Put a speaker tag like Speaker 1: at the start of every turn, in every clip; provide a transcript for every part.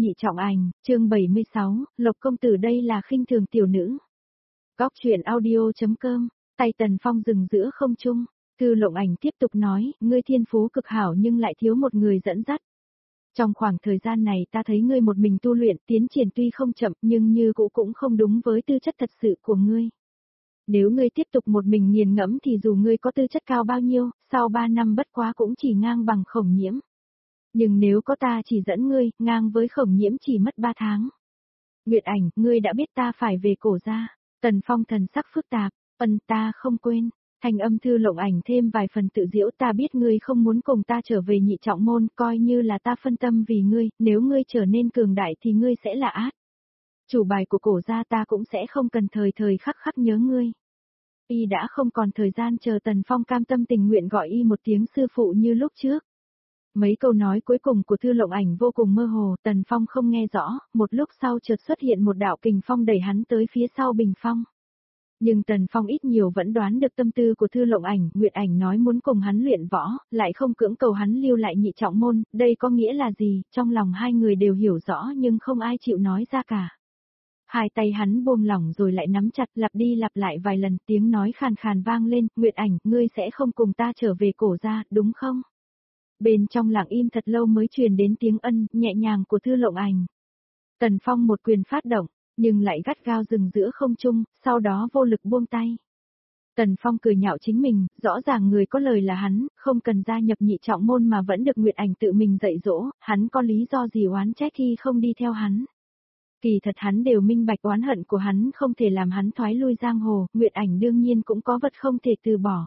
Speaker 1: Nhị Trọng Ảnh, chương 76, Lộc công tử đây là khinh thường tiểu nữ. Góc truyện audio.com, tay Tần Phong dừng giữa không trung, Thư Lộng Ảnh tiếp tục nói, ngươi thiên phú cực hảo nhưng lại thiếu một người dẫn dắt. Trong khoảng thời gian này ta thấy ngươi một mình tu luyện tiến triển tuy không chậm nhưng như cũ cũng không đúng với tư chất thật sự của ngươi. Nếu ngươi tiếp tục một mình nghiền ngẫm thì dù ngươi có tư chất cao bao nhiêu, sau 3 năm bất quá cũng chỉ ngang bằng Khổng Nhiễm. Nhưng nếu có ta chỉ dẫn ngươi, ngang với Khổng Nhiễm chỉ mất 3 tháng. Nguyệt Ảnh, ngươi đã biết ta phải về Cổ gia. Tần Phong thần sắc phức tạp, ta không quên. Thanh âm Thư Lộng Ảnh thêm vài phần tự giễu, ta biết ngươi không muốn cùng ta trở về Nhị Trọng môn, coi như là ta phân tâm vì ngươi, nếu ngươi trở nên cường đại thì ngươi sẽ là át. Chủ bài của Cổ gia ta cũng sẽ không cần thời thời khắc khắc nhớ ngươi. Y đã không còn thời gian chờ Tần Phong cam tâm tình nguyện gọi y một tiếng sư phụ như lúc trước. Mấy câu nói cuối cùng của Thư Lộng Ảnh vô cùng mơ hồ, Tần Phong không nghe rõ, một lúc sau chợt xuất hiện một đạo kình phong đẩy hắn tới phía sau bình phong. Nhưng Tần Phong ít nhiều vẫn đoán được tâm tư của Thư Lộng Ảnh, Nguyệt Ảnh nói muốn cùng hắn luyện võ, lại không cưỡng cầu hắn lưu lại Nhị Trọng môn, đây có nghĩa là gì, trong lòng hai người đều hiểu rõ nhưng không ai chịu nói ra cả. Hai tay hắn buông lỏng rồi lại nắm chặt, lặp đi lặp lại vài lần, tiếng nói khàn khàn vang lên, Nguyệt Ảnh, ngươi sẽ không cùng ta trở về Cổ gia, đúng không? Bên trong lặng im thật lâu mới truyền đến tiếng nhẹ nhàng của Thư Lộng Ảnh. Tần Phong một quyền phát động, nhưng lại gắt gao dừng giữa không trung, sau đó vô lực buông tay. Tần Phong cười nhạo chính mình, rõ ràng người có lời là hắn, không cần gia nhập Nhị Trọng môn mà vẫn được Nguyệt Ảnh tự mình dạy dỗ, hắn có lý do gì oán trách khi không đi theo hắn. Kỳ thật hắn đều minh bạch oán hận của hắn không thể làm hắn thoái lui giang hồ, Nguyệt Ảnh đương nhiên cũng có vật không thể từ bỏ.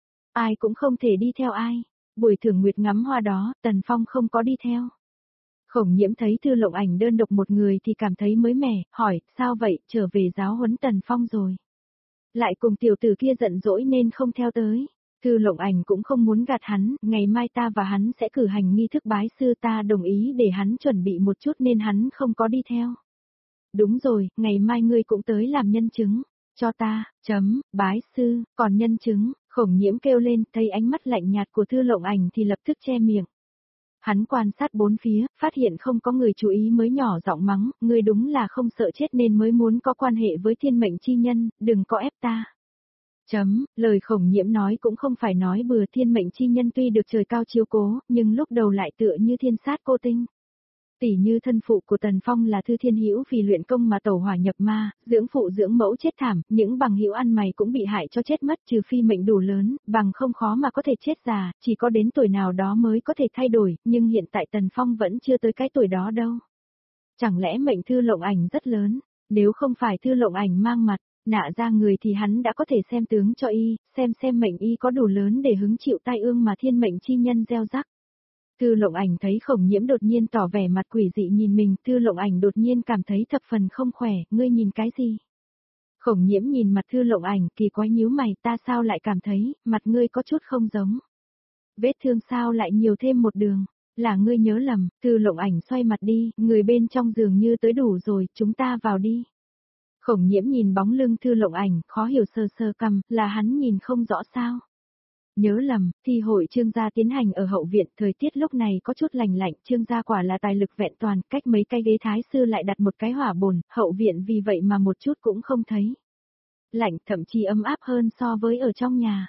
Speaker 1: Ai cũng không thể đi theo ai. Buổi thưởng nguyệt ngắm hoa đó, Tần Phong không có đi theo. Khổng Nhiễm thấy Thư Lộng Ảnh đơn độc một người thì cảm thấy mới mẻ, hỏi, sao vậy, trở về giáo huấn Tần Phong rồi. Lại cùng tiểu tử kia giận dỗi nên không theo tới. Thư Lộng Ảnh cũng không muốn gạt hắn, ngày mai ta và hắn sẽ cử hành nghi thức bái sư, ta đồng ý để hắn chuẩn bị một chút nên hắn không có đi theo. Đúng rồi, ngày mai ngươi cũng tới làm nhân chứng, cho ta, bái sư, còn nhân chứng. Khổng Nhiễm kêu lên, thấy ánh mắt lạnh nhạt của Thư Lộng Ảnh thì lập tức che miệng. Hắn quan sát bốn phía, phát hiện không có người chú ý mới nhỏ giọng mắng, ngươi đúng là không sợ chết nên mới muốn có quan hệ với thiên mệnh chi nhân, đừng có ép ta. Lời Khổng Nhiễm nói cũng không phải nói bừa, thiên mệnh chi nhân tuy được trời cao chiếu cố, nhưng lúc đầu lại tựa như thiên sát cô tinh. Tỷ như thân phụ của Tần Phong là Thư Thiên Hữu vì luyện công mà tẩu hỏa nhập ma, dưỡng phụ dưỡng mẫu chết thảm, những bằng hữu ăn mày cũng bị hại cho chết mất, trừ phi mệnh đủ lớn, bằng không khó mà có thể chết già, chỉ có đến tuổi nào đó mới có thể thay đổi, nhưng hiện tại Tần Phong vẫn chưa tới cái tuổi đó đâu. Chẳng lẽ mệnh Thư Lộng Ảnh rất lớn, nếu không phải Thư Lộng Ảnh mang mặt, nạ ra người thì hắn đã có thể xem tướng cho y, xem mệnh y có đủ lớn để hứng chịu tai ương mà thiên mệnh chi nhân gieo rắc. Thư Lộng Ảnh thấy Khổng Nhiễm đột nhiên tỏ vẻ mặt quỷ dị nhìn mình, Thư Lộng Ảnh đột nhiên cảm thấy thập phần không khỏe, ngươi nhìn cái gì? Khổng Nhiễm nhìn mặt Thư Lộng Ảnh, kỳ quái nhíu mày, ta sao lại cảm thấy, mặt ngươi có chút không giống. Vết thương sao lại nhiều thêm một đường, là ngươi nhớ lầm, Thư Lộng Ảnh xoay mặt đi, người bên trong giường như tới đủ rồi, chúng ta vào đi. Khổng Nhiễm nhìn bóng lưng Thư Lộng Ảnh, khó hiểu sờ sờ cằm, là hắn nhìn không rõ sao. Nhớ lầm, thi hội Trương gia tiến hành ở hậu viện, thời tiết lúc này có chút lành lạnh, Trương gia quả là tài lực vẹn toàn, cách mấy cái ghế thái sư lại đặt một cái hỏa bồn, hậu viện vì vậy mà một chút cũng không thấy. Lạnh, thậm chí ấm áp hơn so với ở trong nhà.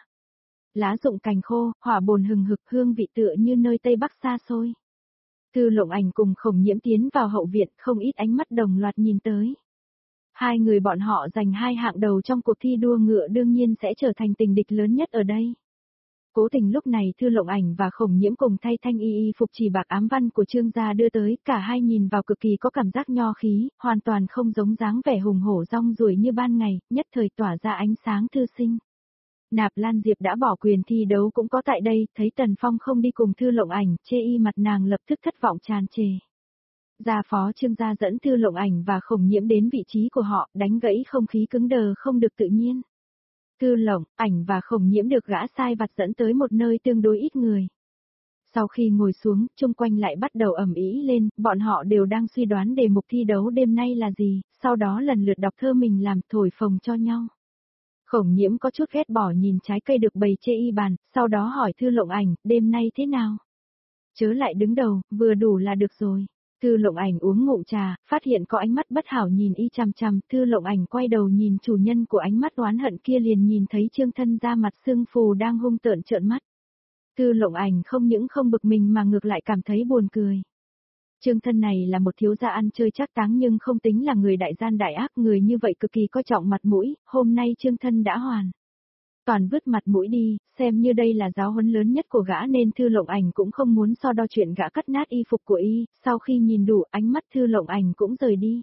Speaker 1: Lá rụng cành khô, hỏa bồn hừng hực, hương vị tựa như nơi Tây Bắc xa xôi. Thư Lộng Ảnh cùng Khổng Nhiễm tiến vào hậu viện, không ít ánh mắt đồng loạt nhìn tới. Hai người bọn họ giành 2 hạng đầu trong cuộc thi đua ngựa đương nhiên sẽ trở thành tình địch lớn nhất ở đây. Cố tình lúc này Thư Lộng Ảnh và Khổng Nhiễm cùng thay thanh y phục chỉ bạc ám văn của Trương gia đưa tới, cả hai nhìn vào cực kỳ có cảm giác nho khí, hoàn toàn không giống dáng vẻ hùng hổ rong ruổi như ban ngày, nhất thời tỏa ra ánh sáng thư sinh. Nạp Lan Diệp đã bỏ quyền thi đấu cũng có tại đây, thấy Tần Phong không đi cùng Thư Lộng Ảnh, chê y mặt nàng lập tức thất vọng tràn trề. Gia phó Trương gia dẫn Thư Lộng Ảnh và Khổng Nhiễm đến vị trí của họ, đánh gãy không khí cứng đờ không được tự nhiên. Thư Lộng Ảnh và Khổng Nhiễm được gã sai vặt dẫn tới một nơi tương đối ít người. Sau khi ngồi xuống, chung quanh lại bắt đầu ầm ĩ lên, bọn họ đều đang suy đoán đề mục thi đấu đêm nay là gì, sau đó lần lượt đọc thơ mình làm thổi phồng cho nhau. Khổng Nhiễm có chút ghét bỏ nhìn trái cây được bày chê y bàn, sau đó hỏi Thư Lộng Ảnh, đêm nay thế nào? Chớ lại đứng đầu, vừa đủ là được rồi. Thư Lộng Ảnh uống ngụm trà, phát hiện có ánh mắt bất hảo nhìn y chằm chằm, Thư Lộng Ảnh quay đầu nhìn chủ nhân của ánh mắt oán hận kia liền nhìn thấy Trương Thân da mặt sưng phù đang hung tợn trợn mắt. Thư Lộng Ảnh không những không bực mình mà ngược lại cảm thấy buồn cười. Trương Thân này là một thiếu gia ăn chơi trác táng nhưng không tính là người đại gian đại ác, người như vậy cực kỳ coi trọng mặt mũi, hôm nay Trương Thân đã hoàn toàn vứt mặt mũi đi, xem như đây là giáo huấn lớn nhất của gã nên Thư Lộng Ảnh cũng không muốn so đo chuyện gã cắt nát y phục của y, sau khi nhìn đủ ánh mắt Thư Lộng Ảnh cũng rời đi.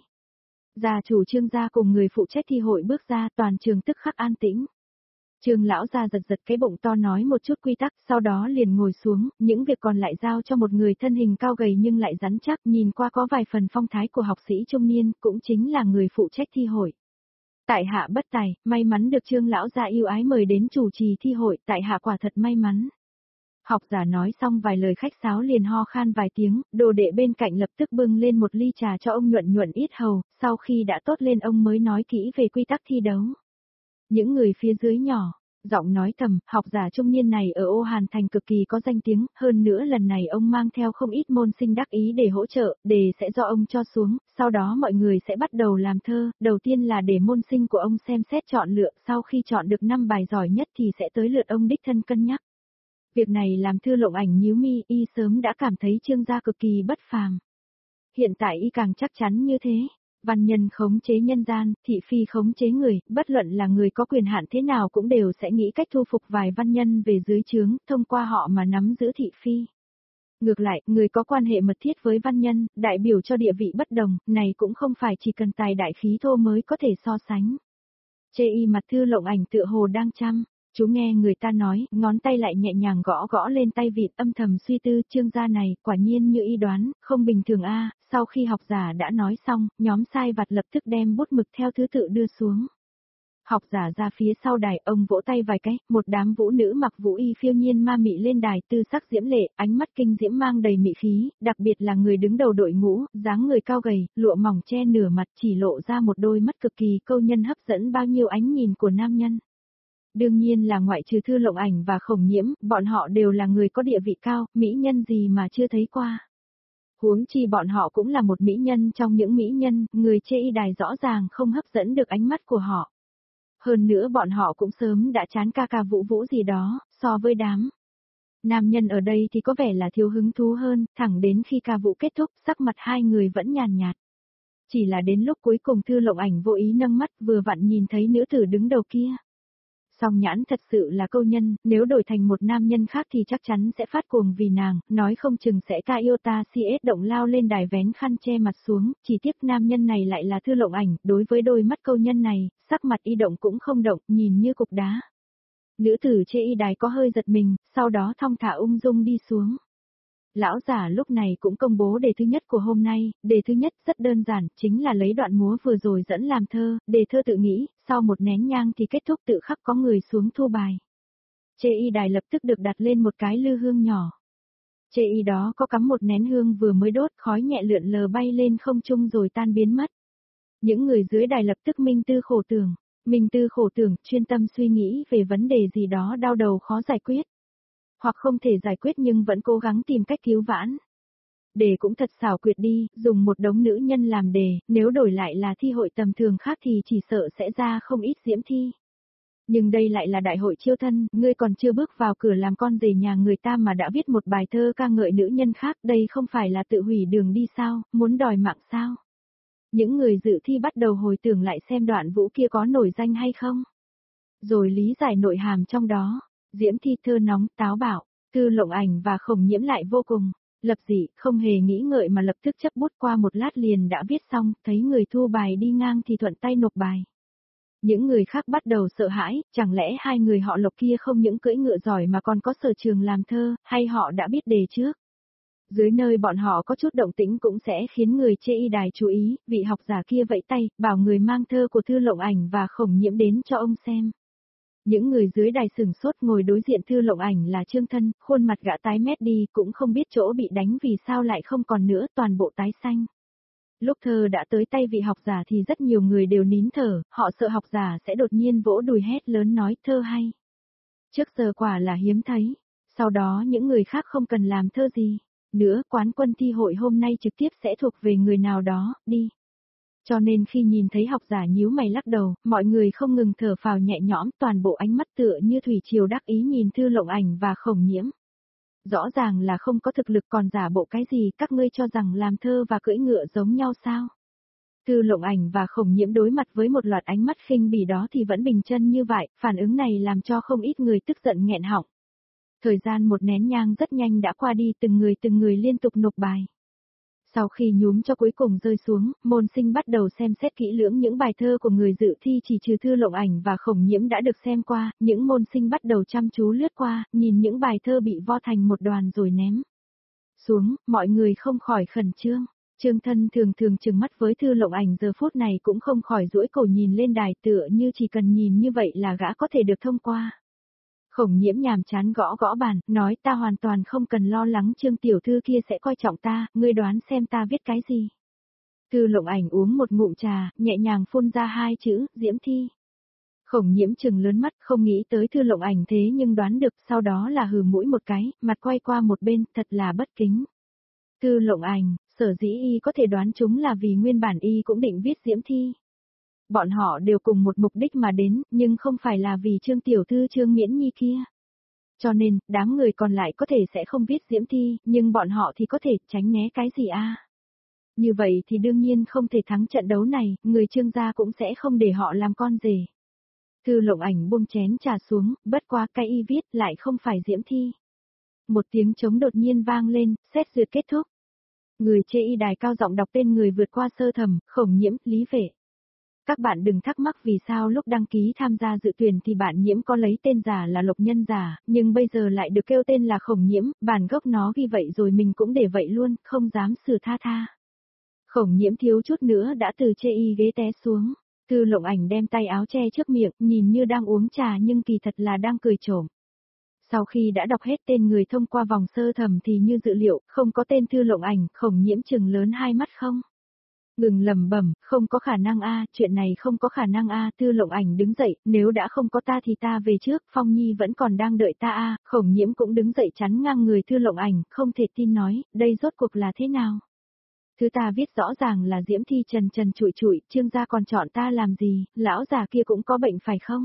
Speaker 1: Gia chủ Trương gia cùng người phụ trách thi hội bước ra, toàn trường tức khắc an tĩnh. Trương lão gia giật giật cái bụng to nói một chút quy tắc, sau đó liền ngồi xuống, những việc còn lại giao cho một người thân hình cao gầy nhưng lại rắn chắc, nhìn qua có vài phần phong thái của học sĩ trung niên, cũng chính là người phụ trách thi hội. Tại hạ bất tài, may mắn được Trương lão gia yêu ái mời đến chủ trì thi hội, tại hạ quả thật may mắn. Học giả nói xong vài lời khách sáo liền ho khan vài tiếng, đồ đệ bên cạnh lập tức bưng lên một ly trà cho ông nhuận nhuận yết hầu, sau khi đã tốt lên ông mới nói kỹ về quy tắc thi đấu. Những người phía dưới nhỏ, giọng nói thầm, học giả trung niên này ở Ô Hàn Thành cực kỳ có danh tiếng, hơn nữa lần này ông mang theo không ít môn sinh đắc ý để hỗ trợ, đề sẽ do ông cho xuống, sau đó mọi người sẽ bắt đầu làm thơ, đầu tiên là để môn sinh của ông xem xét chọn lựa, sau khi chọn được 5 bài giỏi nhất thì sẽ tới lượt ông đích thân cân nhắc. Việc này làm Thư Lộng Ảnh nhíu mi, y sớm đã cảm thấy Trương gia cực kỳ bất phàm. Hiện tại y càng chắc chắn như thế. Văn nhân khống chế nhân gian, thị phi khống chế người, bất luận là người có quyền hạn thế nào cũng đều sẽ nghĩ cách thu phục vài văn nhân về dưới trướng, thông qua họ mà nắm giữ thị phi. Ngược lại, người có quan hệ mật thiết với văn nhân, đại biểu cho địa vị bất đồng, này cũng không phải chỉ cần tài đại khí thô mới có thể so sánh. Chê y mặt Thư Lộng Ảnh tựa hồ đang chăm. Chú nghe người ta nói, ngón tay lại nhẹ nhàng gõ gõ lên tay vịt, âm thầm suy tư, Trương gia này, quả nhiên như y đoán, không bình thường a. Sau khi học giả đã nói xong, nhóm sai vặt lập tức đem bút mực theo thứ tự đưa xuống. Học giả ra phía sau đài, ông vỗ tay vài cái, một đám vũ nữ mặc vũ y phiêu nhiên ma mị lên đài, tư sắc diễm lệ, ánh mắt kinh diễm mang đầy mị khí, đặc biệt là người đứng đầu đội ngũ, dáng người cao gầy, lụa mỏng che nửa mặt chỉ lộ ra một đôi mắt cực kỳ câu nhân hấp dẫn bao nhiêu ánh nhìn của nam nhân. Đương nhiên là ngoại trừ Thư Lộng Ảnh và Khổng Nhiễm, bọn họ đều là người có địa vị cao, mỹ nhân gì mà chưa thấy qua. Huống chi bọn họ cũng là một mỹ nhân trong những mỹ nhân, người chê y đài rõ ràng không hấp dẫn được ánh mắt của họ. Hơn nữa bọn họ cũng sớm đã chán ca ca vũ vũ gì đó, so với đám nam nhân ở đây thì có vẻ là thiếu hứng thú hơn, thẳng đến khi ca vũ kết thúc, sắc mặt hai người vẫn nhàn nhạt. Chỉ là đến lúc cuối cùng Thư Lộng Ảnh vô ý nâng mắt vừa vặn nhìn thấy nữ tử đứng đầu kia. Song nhãn thật sự là câu nhân, nếu đổi thành một nam nhân khác thì chắc chắn sẽ phát cuồng vì nàng, nói không chừng sẽ ca yêu ta CS động lao lên đài vén khăn che mặt xuống, chỉ tiếc nam nhân này lại là Thư Lộng Ảnh, đối với đôi mắt câu nhân này, sắc mặt y động cũng không động, nhìn như cục đá. Nữ tử chê y đài có hơi giật mình, sau đó thong thả ung dung đi xuống. Lão giả lúc này cũng công bố đề thứ nhất của hôm nay, đề thứ nhất rất đơn giản, chính là lấy đoạn múa vừa rồi dẫn làm thơ, đề thơ tự nghĩ, sau một nén nhang thì kết thúc tự khắc có người xuống thu bài. Chê y đài lập tức được đặt lên một cái lư hương nhỏ. Chê y đó có cắm một nén hương vừa mới đốt, khói nhẹ lượn lờ bay lên không trung rồi tan biến mất. Những người dưới đài lập tức minh tư khổ tưởng, chuyên tâm suy nghĩ về vấn đề gì đó đau đầu khó giải quyết. Hoặc không thể giải quyết nhưng vẫn cố gắng tìm cách cứu vãn. Đề cũng thật xảo quyệt đi, dùng một đống nữ nhân làm đề, nếu đổi lại là thi hội tầm thường khác thì chỉ sợ sẽ ra không ít diễm thi. Nhưng đây lại là đại hội chiêu thân, ngươi còn chưa bước vào cửa làm con rể nhà người ta mà đã viết một bài thơ ca ngợi nữ nhân khác, đây không phải là tự hủy đường đi sao, muốn đòi mạng sao? Những người dự thi bắt đầu hồi tưởng lại xem đoạn vũ kia có nổi danh hay không. Rồi lý giải nội hàm trong đó. Diễm thi thơ nóng, táo bạo, Thư Lộng Ảnh và Khổng Nhiễm lại vô cùng lập dị, không hề nghĩ ngợi mà lập tức chấp bút qua một lát liền đã viết xong, thấy người thu bài đi ngang thì thuận tay nộp bài. Những người khác bắt đầu sợ hãi, chẳng lẽ hai người họ Lộc kia không những cưỡi ngựa giỏi mà còn có sở trường làm thơ, hay họ đã biết đề trước. Dưới nơi bọn họ có chút động tĩnh cũng sẽ khiến người chê y đài chú ý, vị học giả kia vẫy tay, bảo người mang thơ của Thư Lộng Ảnh và Khổng Nhiễm đến cho ông xem. Những người dưới đài sừng sốt ngồi đối diện Thư Lộng Ảnh là Trương Thân, khuôn mặt gã tái mét đi, cũng không biết chỗ bị đánh vì sao lại không còn nữa, toàn bộ tái xanh. Lúc thơ đã tới tay vị học giả thì rất nhiều người đều nín thở, họ sợ học giả sẽ đột nhiên vỗ đùi hét lớn nói thơ hay. Trước giờ quả là hiếm thấy, sau đó những người khác không cần làm thơ gì, Nữa quán quân thi hội hôm nay trực tiếp sẽ thuộc về người nào đó, đi. Cho nên khi nhìn thấy học giả nhíu mày lắc đầu, mọi người không ngừng thở phào nhẹ nhõm, toàn bộ ánh mắt tựa như thủy triều đắc ý nhìn Thư Lộng Ảnh và Khổng Nhiễm. Rõ ràng là không có thực lực còn giả bộ cái gì, các ngươi cho rằng làm thơ và cưỡi ngựa giống nhau sao? Thư Lộng Ảnh và Khổng Nhiễm đối mặt với một loạt ánh mắt khinh bỉ đó thì vẫn bình chân như vậy, phản ứng này làm cho không ít người tức giận nghẹn họng. Thời gian một nén nhang rất nhanh đã qua đi, từng người liên tục nộp bài. Sau khi nhúm cho cuối cùng rơi xuống, môn sinh bắt đầu xem xét kỹ lưỡng những bài thơ của người dự thi, chỉ trừ Thư Lộng Ảnh và Khổng Nhiễm đã được xem qua, những môn sinh bắt đầu chăm chú lướt qua, nhìn những bài thơ bị vo thành một đoàn rồi ném xuống, mọi người không khỏi khẩn trương. Trương Thân thường thường trừng mắt với Thư Lộng Ảnh giờ phút này cũng không khỏi duỗi cổ nhìn lên đài, tựa như chỉ cần nhìn như vậy là gã có thể được thông qua. Khổng Nhiễm nhàm chán gõ gõ bàn, nói ta hoàn toàn không cần lo lắng Trương tiểu thư kia sẽ coi trọng ta, ngươi đoán xem ta viết cái gì. Thư Lộng Ảnh uống một ngụm trà, nhẹ nhàng phun ra hai chữ, Diễm Thi. Khổng Nhiễm trừng lớn mắt, không nghĩ tới Thư Lộng Ảnh thế nhưng đoán được, sau đó là hừ mũi một cái, mặt quay qua một bên, thật là bất kính. Thư Lộng Ảnh, sở dĩ y có thể đoán chúng là vì nguyên bản y cũng định viết Diễm Thi. Bọn họ đều cùng một mục đích mà đến, nhưng không phải là vì Trương tiểu thư Trương Miễn Nhi kia. Cho nên, đám người còn lại có thể sẽ không viết Diễm Thi, nhưng bọn họ thì có thể tránh né cái gì a? Như vậy thì đương nhiên không thể thắng trận đấu này, người Trương gia cũng sẽ không để họ làm con rể. Thư Lộng Ảnh buông chén trà xuống, bất quá cái y viết lại không phải Diễm Thi. Một tiếng trống đột nhiên vang lên, xét duyệt kết thúc. Người chê y đài cao giọng đọc tên người vượt qua sơ thẩm, Khổng Nhiễm, Lý Vệ. Các bạn đừng thắc mắc vì sao lúc đăng ký tham gia dự tuyển thì bạn Nhiễm có lấy tên giả là Lộc Nhân giả, nhưng bây giờ lại được kêu tên là Khổng Nhiễm, bản gốc nó ghi vậy rồi mình cũng để vậy luôn, không dám sửa tha. Khổng Nhiễm thiếu chút nữa đã từ chê y ghế té xuống. Thư Lộng Ảnh đem tay áo che trước miệng, nhìn như đang uống trà nhưng kỳ thật là đang cười trộm. Sau khi đã đọc hết tên người thông qua vòng sơ thẩm thì như dự liệu, không có tên Thư Lộng Ảnh, Khổng Nhiễm trừng lớn hai mắt không. Ngừng lẩm bẩm, không có khả năng a, chuyện này không có khả năng a, Thư Lộng Ảnh đứng dậy, nếu đã không có ta thì ta về trước, Phong Nhi vẫn còn đang đợi ta a, Khổng Nhiễm cũng đứng dậy chắn ngang người Thư Lộng Ảnh, không thể tin nói, đây rốt cuộc là thế nào? Thứ ta viết rõ ràng là Diễm Thi trần trần trụi trụi, Trương gia còn chọn ta làm gì, lão già kia cũng có bệnh phải không?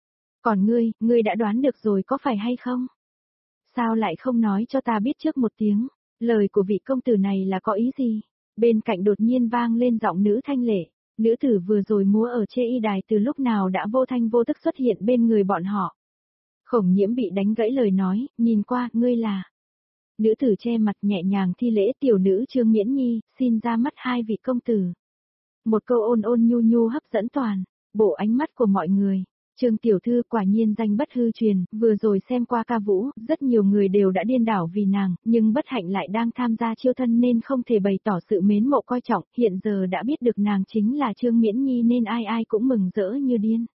Speaker 1: Còn ngươi đã đoán được rồi có phải hay không? Sao lại không nói cho ta biết trước một tiếng, lời của vị công tử này là có ý gì? Bên cạnh đột nhiên vang lên giọng nữ thanh lệ, nữ tử vừa rồi múa ở chê y đài từ lúc nào đã vô thanh vô tức xuất hiện bên người bọn họ. Khổng Nhiễm bị đánh gãy lời nói, nhìn qua, ngươi là... Nữ tử che mặt nhẹ nhàng thi lễ, tiểu nữ Trương Miễn Nhi, xin ra mắt hai vị công tử. Một câu ôn ôn nhu nhu hấp dẫn toàn bộ ánh mắt của mọi người. Trương tiểu thư quả nhiên danh bất hư truyền, vừa rồi xem qua ca vũ, rất nhiều người đều đã điên đảo vì nàng, nhưng bất hạnh lại đang tham gia chiêu thân nên không thể bày tỏ sự mến mộ coi trọng, hiện giờ đã biết được nàng chính là Trương Miễn Nhi nên ai ai cũng mừng rỡ như điên.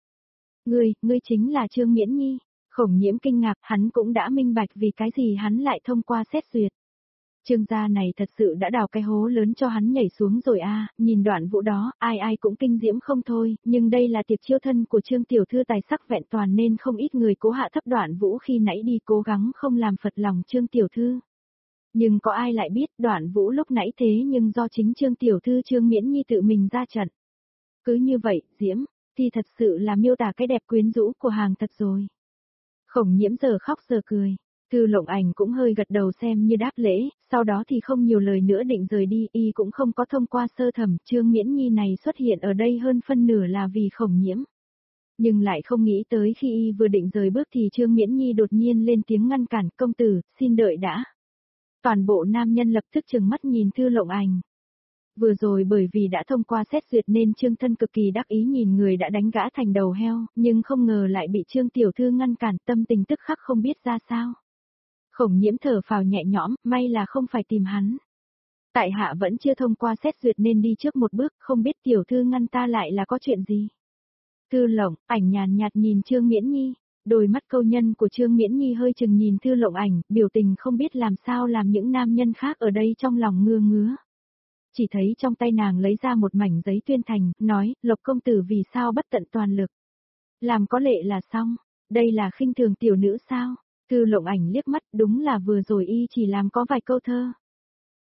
Speaker 1: Ngươi chính là Trương Miễn Nhi. Khổng Nhiễm kinh ngạc, hắn cũng đã minh bạch vì cái gì hắn lại thông qua xét duyệt. Trương gia này thật sự đã đào cái hố lớn cho hắn nhảy xuống rồi a, nhìn đoạn vũ đó, ai ai cũng kinh diễm không thôi, nhưng đây là tiệc chiêu thân của Trương tiểu thư tài sắc vẹn toàn nên không ít người cố hạ thấp đoạn vũ khi nãy đi cố gắng không làm phật lòng Trương tiểu thư. Nhưng có ai lại biết đoạn vũ lúc nãy thế nhưng do chính Trương tiểu thư Trương Miễn Nhi tự mình ra trận. Cứ như vậy, Diễm, thì thật sự là miêu tả cái đẹp quyến rũ của hàng thật rồi. Khổng Nhiễm giờ khóc giờ cười. Thư Lộng Ảnh cũng hơi gật đầu xem như đáp lễ, sau đó thì không nhiều lời nữa định rời đi, y cũng không có thông qua sơ thẩm, Trương Miễn Nhi này xuất hiện ở đây hơn phân nửa là vì Khổng Nhiễm. Nhưng lại không nghĩ tới khi y vừa định rời bước thì Trương Miễn Nhi đột nhiên lên tiếng ngăn cản, công tử, xin đợi đã. Toàn bộ nam nhân lập tức trừng mắt nhìn Thư Lộng Ảnh. Vừa rồi bởi vì đã thông qua xét duyệt nên Trương Thân cực kỳ đắc ý nhìn người đã đánh gã thành đầu heo, nhưng không ngờ lại bị Trương tiểu thư ngăn cản, tâm tình tức khắc không biết ra sao. Khổng Nhiễm thở phào nhẹ nhõm, may là không phải tìm hắn. Tại hạ vẫn chưa thông qua xét duyệt nên đi trước một bước, không biết tiểu thư ngăn ta lại là có chuyện gì. Thư Lộng Ảnh nhàn nhạt nhìn Trương Miễn Nhi, đôi mắt câu nhân của Trương Miễn Nhi hơi chừng nhìn Thư Lộng Ảnh, biểu tình không biết làm sao làm những nam nhân khác ở đây trong lòng ngứa ngứa. Chỉ thấy trong tay nàng lấy ra một mảnh giấy tuyên thành, nói, Lộc công tử vì sao bất tận toàn lực. Làm có lệ là xong, đây là khinh thường tiểu nữ sao? Thư Lộng Ảnh liếc mắt, đúng là vừa rồi y chỉ làm có vài câu thơ.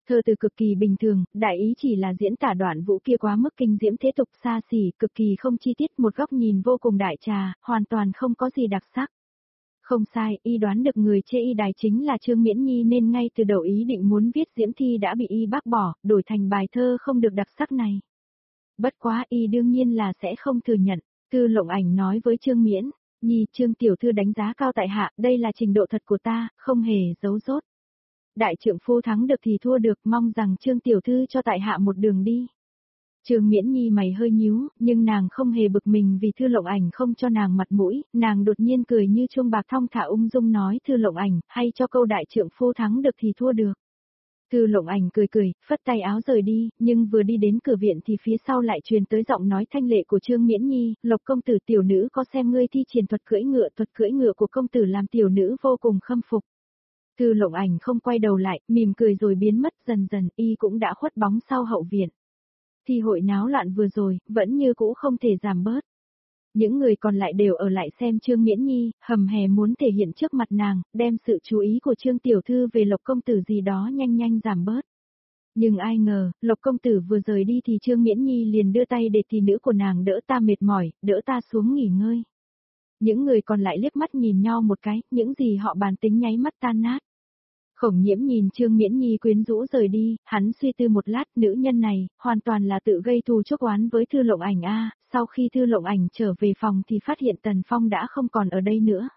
Speaker 1: Thơ từ cực kỳ bình thường, đại ý chỉ là diễn tả đoạn vũ kia quá mức kinh diễm thế tục xa xỉ, cực kỳ không chi tiết, một góc nhìn vô cùng đại trà, hoàn toàn không có gì đặc sắc. Không sai, y đoán được người chê y đài chính là Trương Miễn Nhi nên ngay từ đầu ý định muốn viết diễm thi đã bị y bác bỏ, đổi thành bài thơ không được đặc sắc này. Bất quá y đương nhiên là sẽ không thừa nhận. Thư Lộng Ảnh nói với Trương Miễn Nhi, Trương tiểu thư đánh giá cao tại hạ, đây là trình độ thật của ta, không hề giấu dốt. Đại trượng phu thắng được thì thua được, mong rằng Trương tiểu thư cho tại hạ một đường đi. Trương Miễn Nhi mày hơi nhíu, nhưng nàng không hề bực mình vì Thư Lộng Ảnh không cho nàng mặt mũi, nàng đột nhiên cười như chuông bạc thong thả ung dung nói Thư Lộng Ảnh, hay cho câu đại trượng phu thắng được thì thua được. Thư Lộng Ảnh cười cười, phất tay áo rời đi, nhưng vừa đi đến cửa viện thì phía sau lại truyền tới giọng nói thanh lệ của Trương Miễn Nhi, Lộc công tử tiểu nữ có xem ngươi thi triển thuật cưỡi ngựa của công tử làm tiểu nữ vô cùng khâm phục. Thư Lộng Ảnh không quay đầu lại, mỉm cười rồi biến mất dần dần, y cũng đã khuất bóng sau hậu viện. Thi hội náo loạn vừa rồi, vẫn như cũ không thể giảm bớt. Những người còn lại đều ở lại xem Trương Miễn Nhi, hầm hè muốn thể hiện trước mặt nàng, đem sự chú ý của Trương tiểu thư về Lộc công tử gì đó nhanh nhanh giảm bớt. Nhưng ai ngờ, Lộc công tử vừa rời đi thì Trương Miễn Nhi liền đưa tay để tỷ nữ của nàng đỡ ta mệt mỏi, đỡ ta xuống nghỉ ngơi. Những người còn lại liếc mắt nhìn nhau một cái, những gì họ bàn tính nháy mắt tan nát. Khổng Nhiễm nhìn Trương Miễn Nhi quyến rũ rời đi, hắn suy tư một lát, nữ nhân này, hoàn toàn là tự gây thù chuốc oán với Thư Lộng Ảnh a. Sau khi Thư Lộng Ảnh trở về phòng thì phát hiện Tần Phong đã không còn ở đây nữa.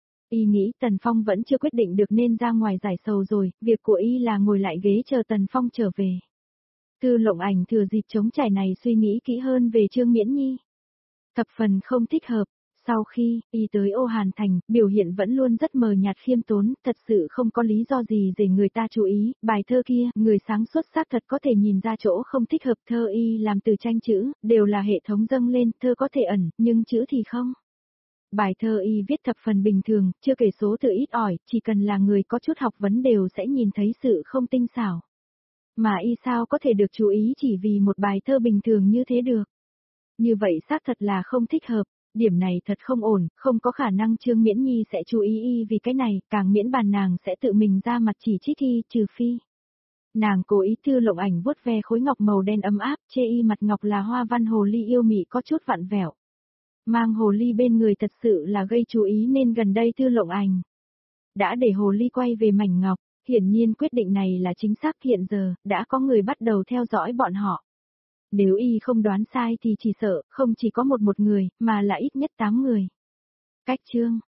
Speaker 1: Y nghĩ Tần Phong vẫn chưa quyết định được nên ra ngoài giải sầu rồi, việc của y là ngồi lại ghế chờ Tần Phong trở về. Thư Lộng Ảnh thừa dịp trống trải này suy nghĩ kỹ hơn về Trương Miễn Nhi. Thập phần không thích hợp. Sau khi, y tới Ô Hàn Thành, biểu hiện vẫn luôn rất mờ nhạt khiêm tốn, thật sự không có lý do gì để người ta chú ý, bài thơ kia, người sáng suốt xác thật có thể nhìn ra chỗ không thích hợp, thơ y làm từ tranh chữ, đều là hệ thống dâng lên, thơ có thể ẩn, nhưng chữ thì không. Bài thơ y viết thập phần bình thường, chưa kể số từ ít ỏi, chỉ cần là người có chút học vấn đều sẽ nhìn thấy sự không tinh xảo. Mà y sao có thể được chú ý chỉ vì một bài thơ bình thường như thế được. Như vậy xác thật là không thích hợp. Điểm này thật không ổn, không có khả năng Trương Miễn Nhi sẽ chú ý y vì cái này, càng miễn bàn nàng sẽ tự mình ra mặt chỉ trích y, trừ phi. Nàng cố ý Thư Lộng Ảnh vuốt ve khối ngọc màu đen ấm áp, chê y mặt ngọc là hoa văn hồ ly yêu mị có chút vặn vẹo. Mang hồ ly bên người thật sự là gây chú ý nên gần đây Thư Lộng Ảnh đã để hồ ly quay về mảnh ngọc, hiển nhiên quyết định này là chính xác hiện giờ, đã có người bắt đầu theo dõi bọn họ. Nếu y không đoán sai thì chỉ sợ, không chỉ có một người, mà là ít nhất 8 người. Cách chương